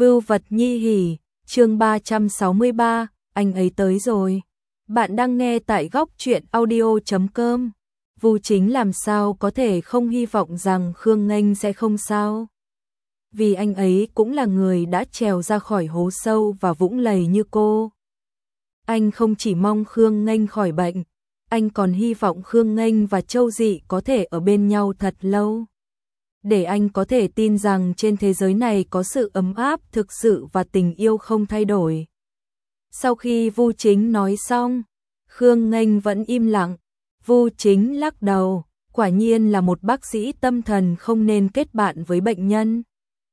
Vưu vật nhi hỉ, chương 363, anh ấy tới rồi. Bạn đang nghe tại góc truyện audio.com. Vu Chính làm sao có thể không hy vọng rằng Khương Nghênh sẽ không sao. Vì anh ấy cũng là người đã trèo ra khỏi hố sâu và vũng lầy như cô. Anh không chỉ mong Khương Nghênh khỏi bệnh, anh còn hy vọng Khương Nghênh và Châu Dị có thể ở bên nhau thật lâu. Để anh có thể tin rằng trên thế giới này có sự ấm áp thực sự và tình yêu không thay đổi. Sau khi Vu Chính nói xong, Khương Nghênh vẫn im lặng. Vu Chính lắc đầu, quả nhiên là một bác sĩ tâm thần không nên kết bạn với bệnh nhân.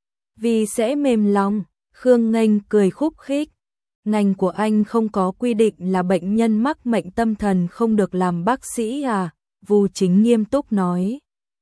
Vì sẽ mềm lòng, Khương Nghênh cười khúc khích. Ngành của anh không có quy định là bệnh nhân mắc bệnh tâm thần không được làm bác sĩ à? Vu Chính nghiêm túc nói.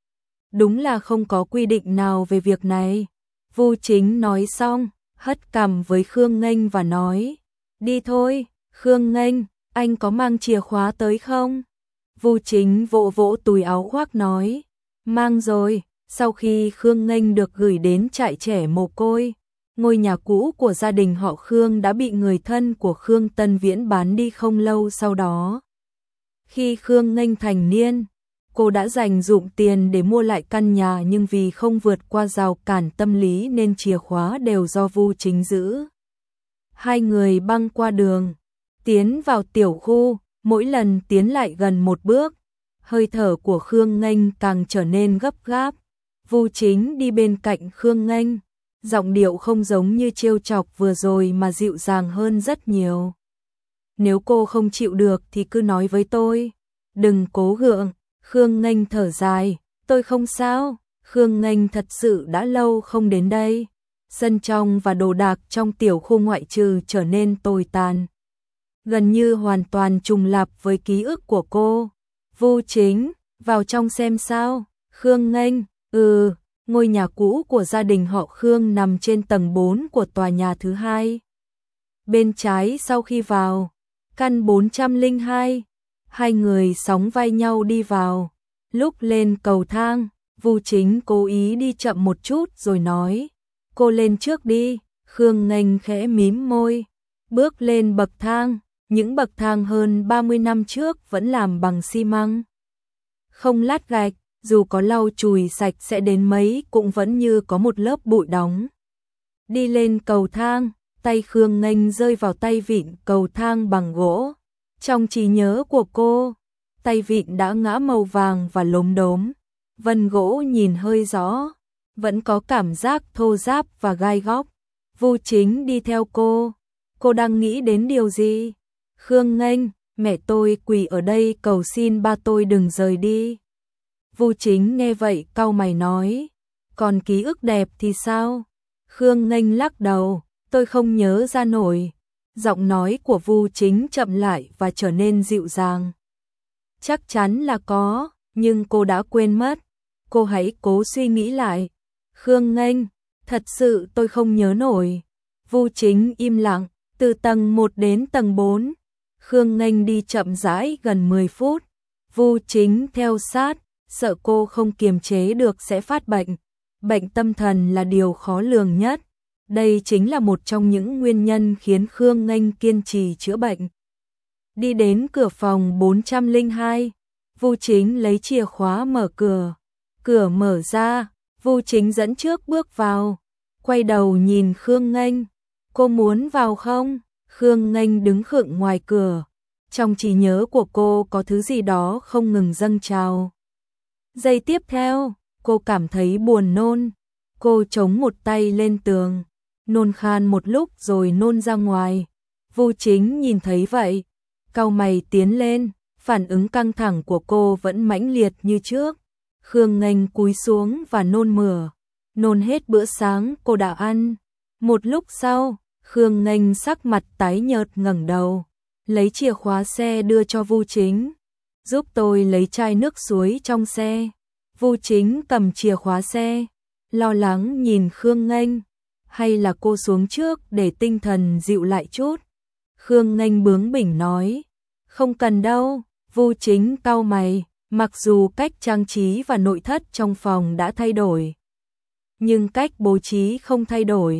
Đúng là không có quy định nào về việc này. Vu Chính nói xong, hất cằm với Khương Nghênh và nói. Đi thôi, Khương Nghênh, anh có mang chìa khóa tới không? Vu Chính vỗ vỗ túi áo khoác nói. Mang rồi. Sau khi Khương Nghênh được gửi đến trại trẻ mồ côi, ngôi nhà cũ của gia đình họ Khương đã bị người thân của Khương Tân Viễn bán đi không lâu sau đó. Khi Khương Nghênh thành niên, cô đã dành dụm tiền để mua lại căn nhà, nhưng vì không vượt qua rào cản tâm lý nên chìa khóa đều do Vu Chính giữ. Hai người băng qua đường, tiến vào tiểu khu, mỗi lần tiến lại gần một bước, hơi thở của Khương Nghênh càng trở nên gấp gáp. Vu Chính đi bên cạnh Khương Nghênh, giọng điệu không giống như trêu chọc vừa rồi mà dịu dàng hơn rất nhiều. Nếu cô không chịu được thì cứ nói với tôi, đừng cố gượng. Khương Nghênh thở dài, tôi không sao. Khương Nghênh thật sự đã lâu không đến đây. Sân trong và đồ đạc trong tiểu khu ngoại trừ trở nên tồi tàn, gần như hoàn toàn trùng lặp với ký ức của cô. Vu Chính, vào trong xem sao. Khương Nghênh, ngôi nhà cũ của gia đình họ Khương nằm trên tầng 4 của tòa nhà thứ hai. Bên trái sau khi vào, căn 402, hai người sóng vai nhau đi vào. Lúc lên cầu thang, Vu Chính cố ý đi chậm một chút rồi nói, cô lên trước đi. Khương Nghênh khẽ mím môi, bước lên bậc thang. Những bậc thang hơn 30 năm trước vẫn làm bằng xi măng, không lát gạch, dù có lau chùi sạch sẽ đến mấy cũng vẫn như có một lớp bụi đóng. Đi lên cầu thang, tay Khương Nghênh rơi vào tay vịn cầu thang bằng gỗ. Trong trí nhớ của cô, tay vịn đã ngã màu vàng và lốm đốm, vân gỗ nhìn hơi rõ, vẫn có cảm giác thô ráp và gai góc. Vu Chính đi theo cô đang nghĩ đến điều gì? Khương Nghênh, mẹ tôi quỳ ở đây cầu xin ba tôi đừng rời đi. Vu Chính nghe vậy cau mày nói, còn ký ức đẹp thì sao? Khương Nghênh lắc đầu, tôi không nhớ ra nổi. Giọng nói của Vu Chính chậm lại và trở nên dịu dàng. Chắc chắn là có, nhưng cô đã quên mất. Cô hãy cố suy nghĩ lại. Khương Nghênh, thật sự tôi không nhớ nổi. Vu Chính im lặng, từ tầng 1 đến tầng 4. Khương Nghênh đi chậm rãi gần 10 phút. Vu Chính theo sát, sợ cô không kiềm chế được sẽ phát bệnh. Bệnh tâm thần là điều khó lường nhất. Đây chính là một trong những nguyên nhân khiến Khương Nghênh kiên trì chữa bệnh. Đi đến cửa phòng 402, Vu Chính lấy chìa khóa mở cửa. Cửa mở ra, Vu Chính dẫn trước bước vào, quay đầu nhìn Khương Nghênh. Cô muốn vào không? Khương Nghênh đứng khựng ngoài cửa. Trong trí nhớ của cô có thứ gì đó không ngừng dâng trào. Giây tiếp theo, cô cảm thấy buồn nôn. Cô chống một tay lên tường, nôn khan một lúc rồi nôn ra ngoài. Vu Chính nhìn thấy vậy, cau mày tiến lên, phản ứng căng thẳng của cô vẫn mãnh liệt như trước. Khương Nghênh cúi xuống và nôn mửa, nôn hết bữa sáng cô đã ăn. Một lúc sau, Khương Nghênh sắc mặt tái nhợt ngẩng đầu, lấy chìa khóa xe đưa cho Vu Chính. Giúp tôi lấy chai nước suối trong xe. Vu Chính cầm chìa khóa xe, lo lắng nhìn Khương Nghênh. Hay là cô xuống trước để tinh thần dịu lại chút? Khương Nghênh bướng bỉnh nói. Không cần đâu. Vu Chính cau mày, mặc dù cách trang trí và nội thất trong phòng đã thay đổi, nhưng cách bố trí không thay đổi.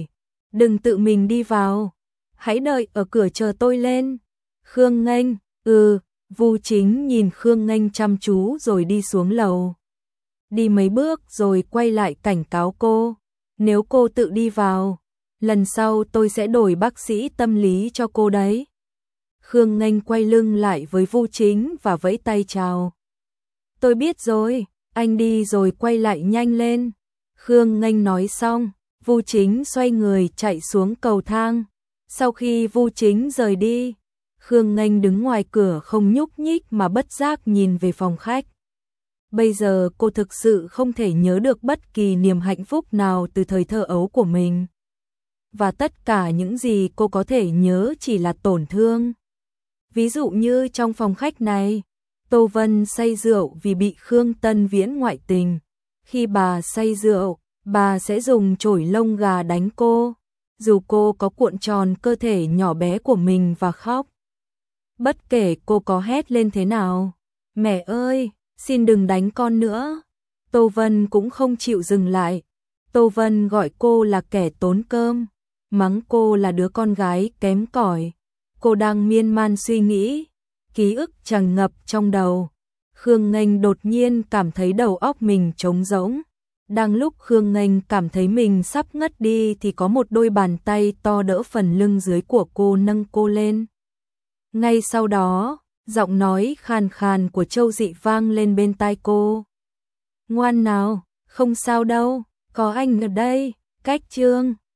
Đừng tự mình đi vào, hãy đợi ở cửa chờ tôi lên. Khương Nghênh, Vu Chính nhìn Khương Nghênh chăm chú rồi đi xuống lầu. Đi mấy bước rồi quay lại cảnh cáo cô, nếu cô tự đi vào, lần sau tôi sẽ đổi bác sĩ tâm lý cho cô đấy. Khương Nghênh quay lưng lại với Vu Chính và vẫy tay chào. Tôi biết rồi, anh đi rồi quay lại nhanh lên. Khương Nghênh nói xong, Vu Chính xoay người chạy xuống cầu thang. Sau khi Vu Chính rời đi, Khương Nghênh đứng ngoài cửa không nhúc nhích mà bất giác nhìn về phòng khách. Bây giờ cô thực sự không thể nhớ được bất kỳ niềm hạnh phúc nào từ thời thơ ấu của mình. Và tất cả những gì cô có thể nhớ chỉ là tổn thương. Ví dụ như trong phòng khách này, Tô Vân say rượu vì bị Khương Tân Viễn ngoại tình. Khi bà say rượu, bà sẽ dùng chổi lông gà đánh cô, dù cô có cuộn tròn cơ thể nhỏ bé của mình và khóc. Bất kể cô có hét lên thế nào, mẹ ơi, xin đừng đánh con nữa. Tô Vân cũng không chịu dừng lại. Tô Vân gọi cô là kẻ tốn cơm, mắng cô là đứa con gái kém cỏi. Cô đang miên man suy nghĩ, ký ức tràn ngập trong đầu. Khương Nghênh đột nhiên cảm thấy đầu óc mình trống rỗng. Đang lúc Khương Nghênh cảm thấy mình sắp ngất đi thì có một đôi bàn tay to đỡ phần lưng dưới của cô nâng cô lên. Ngay sau đó, giọng nói khàn khàn của Châu Dị vang lên bên tai cô. Ngoan nào, không sao đâu, có anh ở đây, cách chương.